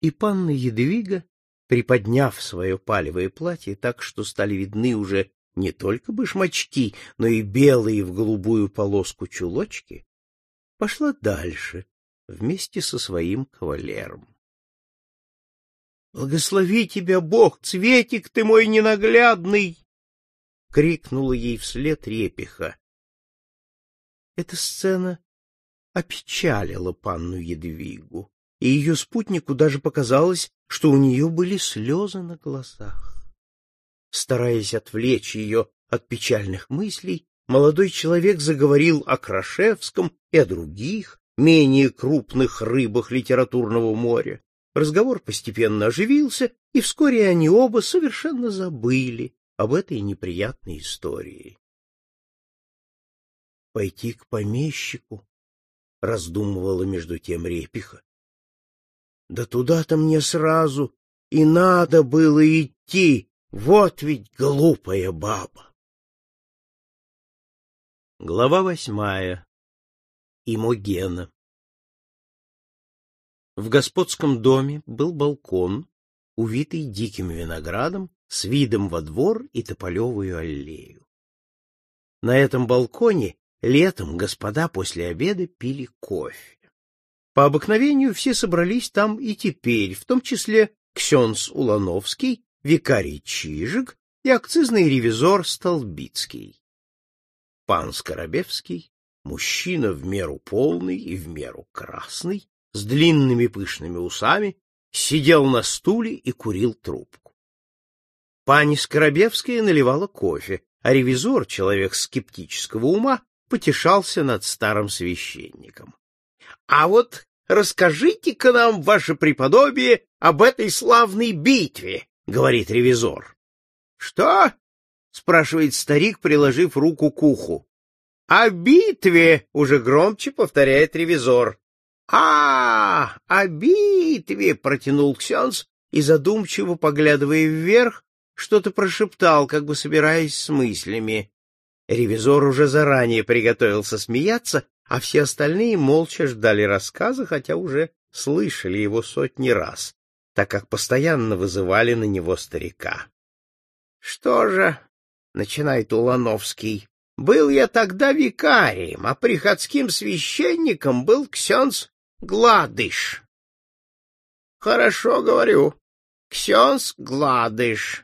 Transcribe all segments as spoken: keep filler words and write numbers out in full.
И панна Едвига, приподняв свое палевое платье так, что стали видны уже не только башмачки, но и белые в голубую полоску чулочки, пошла дальше вместе со своим кавалером. — Благослови тебя Бог, Цветик ты мой ненаглядный! — крикнула ей вслед Репиха. Эта сцена опечалила панну Едвигу, и ее спутнику даже показалось, что у нее были слезы на глазах. Стараясь отвлечь ее от печальных мыслей, молодой человек заговорил о Крашевском и о других, менее крупных рыбах литературного моря. Разговор постепенно оживился, и вскоре они оба совершенно забыли об этой неприятной истории. «Пойти к помещику?» — раздумывала между тем Репиха. «Да туда-то мне сразу и надо было идти, вот ведь глупая баба!» Глава восьмая. Имогена. В господском доме был балкон, увитый диким виноградом, с видом во двор и тополевую аллею. На этом балконе летом господа после обеда пили кофе. По обыкновению все собрались там и теперь, в том числе ксенц Улановский, викарий Чижик и акцизный ревизор Столбицкий. Пан Скоробевский, мужчина в меру полный и в меру красный, с длинными пышными усами, сидел на стуле и курил трубку. Пани Скоробевская наливала кофе, а ревизор, человек скептического ума, потешался над старым священником. — А вот расскажите-ка нам, ваше преподобие, об этой славной битве, — говорит ревизор. — Что? — спрашивает старик, приложив руку к уху. — О битве, — уже громче повторяет ревизор. — А, о битве, — протянул ксенц и, задумчиво поглядывая вверх, что-то прошептал, как бы собираясь с мыслями. Ревизор уже заранее приготовился смеяться, а все остальные молча ждали рассказа, хотя уже слышали его сотни раз, так как постоянно вызывали на него старика. — Что же, — начинает Улановский, — был я тогда викарием, а приходским священником был ксенц Гладыш. — Хорошо говорю, ксенц Гладыш.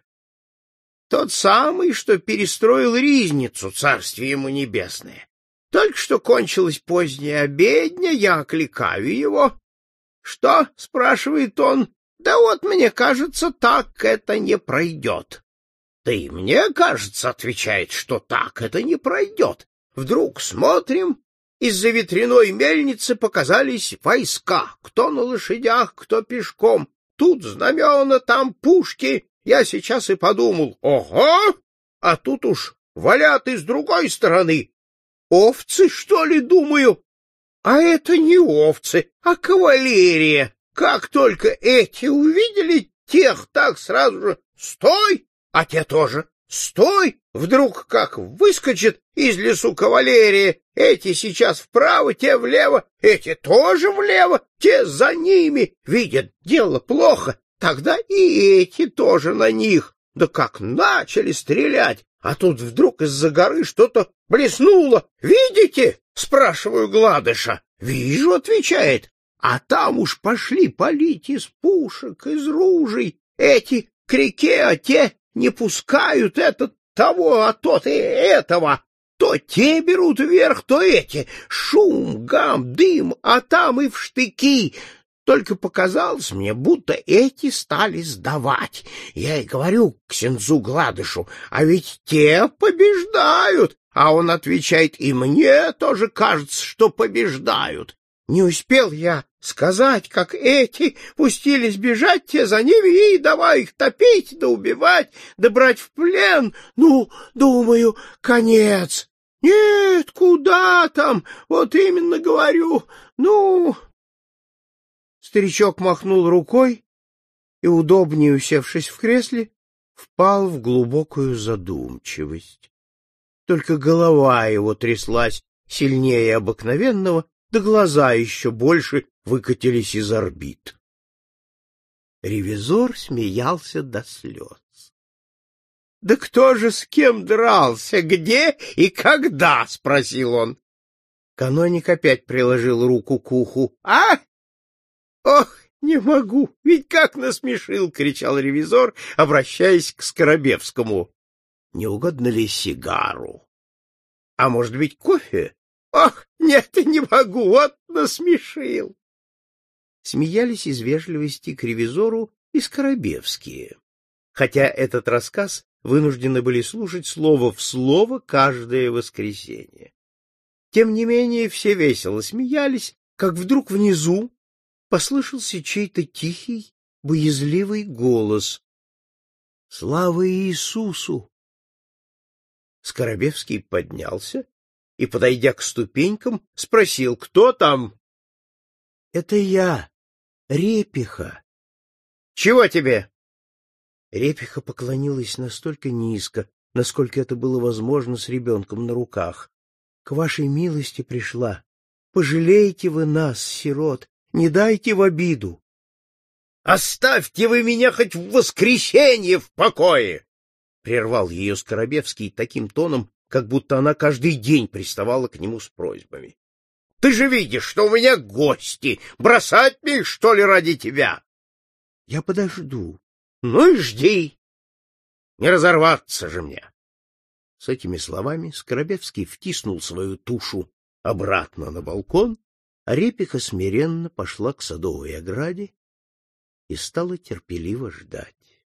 Тот самый, что перестроил ризницу, царствие ему небесное. Только что кончилась поздняя обедня, я окликаю его. — Что? — спрашивает он. — Да вот, мне кажется, так это не пройдет. — Да и мне кажется, — отвечает, — что так это не пройдет. Вдруг смотрим, из-за ветряной мельницы показались войска, кто на лошадях, кто пешком. Тут знамена, там пушки. Я сейчас и подумал, ого, а тут уж валят и с другой стороны. Овцы, что ли, думаю? А это не овцы, а кавалерия. Как только эти увидели, тех так сразу же «стой», а те тоже «стой». Вдруг как выскочит из лесу кавалерия, эти сейчас вправо, те влево, эти тоже влево, те за ними. Видят, дело плохо. Тогда и эти тоже на них. Да как начали стрелять, а тут вдруг из-за горы что-то блеснуло. «Видите?» — спрашиваю Гладыша. «Вижу», — отвечает. А там уж пошли палить из пушек, из ружей. Эти к реке, а те не пускают этот того, а тот и этого. То те берут вверх, то эти. Шум, гам, дым, а там и в штыки. Только показалось мне, будто эти стали сдавать. Я и говорю ксензу Гладышу, а ведь те побеждают. А он отвечает, и мне тоже кажется, что побеждают. Не успел я сказать, как эти пустились бежать, те за ними, и давай их топить, да убивать, да брать в плен. Ну, думаю, конец. Нет, куда там, вот именно говорю, ну... Старичок махнул рукой и, удобнее усевшись в кресле, впал в глубокую задумчивость. Только голова его тряслась сильнее обыкновенного, да глаза еще больше выкатились из орбит. Ревизор смеялся до слез. — Да кто же с кем дрался, где и когда? — спросил он. Каноник опять приложил руку к уху. — А? Ох, не могу, ведь как насмешил! — кричал ревизор, обращаясь к Скоробевскому. — Не угодно ли сигару? — А может быть, кофе? — Ох, нет, не могу, вот насмешил! Смеялись из вежливости к ревизору и Скоробевские, хотя этот рассказ вынуждены были слушать слово в слово каждое воскресенье. Тем не менее все весело смеялись, как вдруг внизу послышался чей-то тихий, боязливый голос. — Слава Иисусу! Скоробевский поднялся и, подойдя к ступенькам, спросил: — Кто там? — Это я, Репиха. — Чего тебе? Репиха поклонилась настолько низко, насколько это было возможно с ребенком на руках. — К вашей милости пришла. Пожалейте вы нас, сирот, не дайте в обиду. — Оставьте вы меня хоть в воскресенье в покое! — прервал ее Скоробевский таким тоном, как будто она каждый день приставала к нему с просьбами. — Ты же видишь, что у меня гости. Бросать мне, что ли, ради тебя? — Я подожду. — Ну и жди. Не разорваться же мне. С этими словами Скоробевский втиснул свою тушу обратно на балкон, а Репиха смиренно пошла к садовой ограде и стала терпеливо ждать.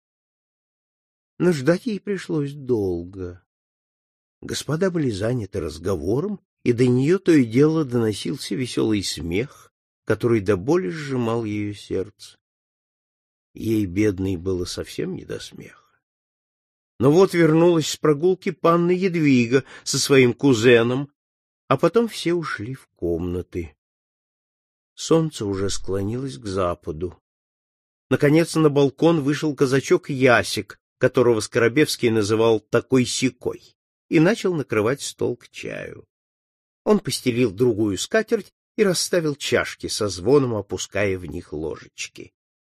Но ждать ей пришлось долго. Господа были заняты разговором, и до нее то и дело доносился веселый смех, который до боли сжимал ее сердце. Ей, бедной, было совсем не до смеха. Но вот вернулась с прогулки панна Едвига со своим кузеном, а потом все ушли в комнаты. Солнце уже склонилось к западу. Наконец на балкон вышел казачок Ясик, которого Скоробевский называл такой-сякой, и начал накрывать стол к чаю. Он постелил другую скатерть и расставил чашки, со звоном опуская в них ложечки.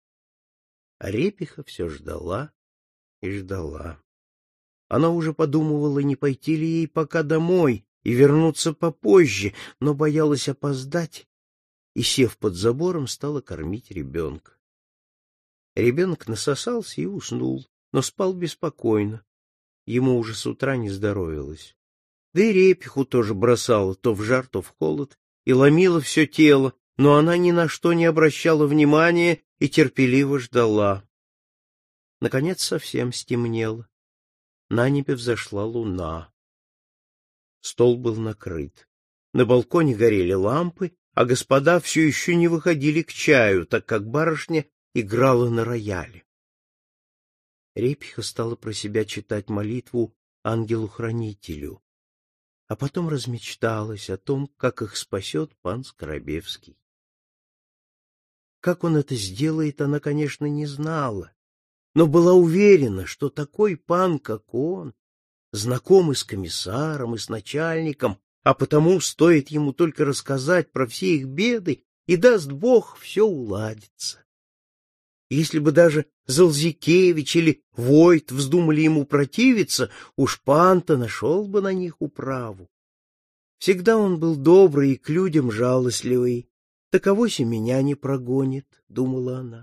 А Репиха все ждала и ждала. Она уже подумывала, не пойти ли ей пока домой и вернуться попозже, но боялась опоздать и, сев под забором, стала кормить ребенка. Ребенок насосался и уснул, но спал беспокойно. Ему уже с утра не здоровилось. Да и Репиху тоже бросало то в жар, то в холод, и ломило все тело, но она ни на что не обращала внимания и терпеливо ждала. Наконец совсем стемнело. На небе взошла луна. Стол был накрыт. На балконе горели лампы, а господа все еще не выходили к чаю, так как барышня играла на рояле. Репиха стала про себя читать молитву ангелу-хранителю, а потом размечталась о том, как их спасет пан Скоробевский. Как он это сделает, она, конечно, не знала, но была уверена, что такой пан, как он, знакомый с комиссаром и с начальником, а потому стоит ему только рассказать про все их беды, и, даст Бог, все уладится. Если бы даже Залзикевич или Войт вздумали ему противиться, уж пан-то нашел бы на них управу. Всегда он был добрый и к людям жалостливый, так авось и меня не прогонит, — думала она.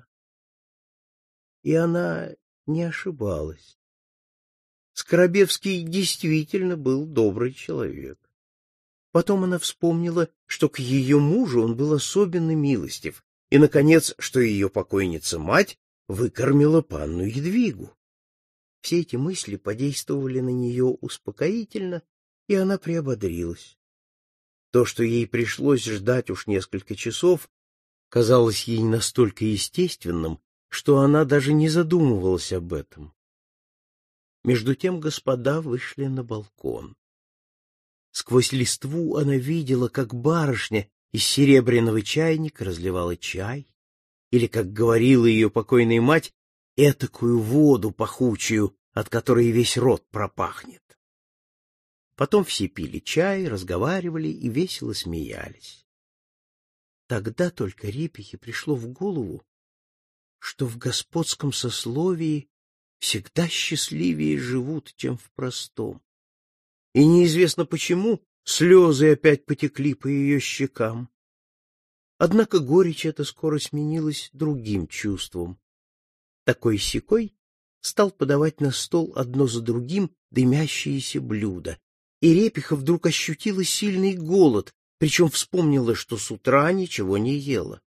И она не ошибалась. Скоробевский действительно был добрый человек. Потом она вспомнила, что к ее мужу он был особенно милостив, и, наконец, что ее покойница-мать выкормила панну Едвигу. Все эти мысли подействовали на нее успокоительно, и она приободрилась. То, что ей пришлось ждать уж несколько часов, казалось ей настолько естественным, что она даже не задумывалась об этом. Между тем господа вышли на балкон. Сквозь листву она видела, как барышня из серебряного чайника разливала чай, или, как говорила ее покойная мать, этакую воду пахучую, от которой весь рот пропахнет. Потом все пили чай, разговаривали и весело смеялись. Тогда только Репихе пришло в голову, что в господском сословии всегда счастливее живут, чем в простом. И неизвестно почему слезы опять потекли по ее щекам. Однако горечь эта скоро сменилась другим чувством. Такой-сякой стал подавать на стол одно за другим дымящиеся блюда, и Репиха вдруг ощутила сильный голод, причем вспомнила, что с утра ничего не ела.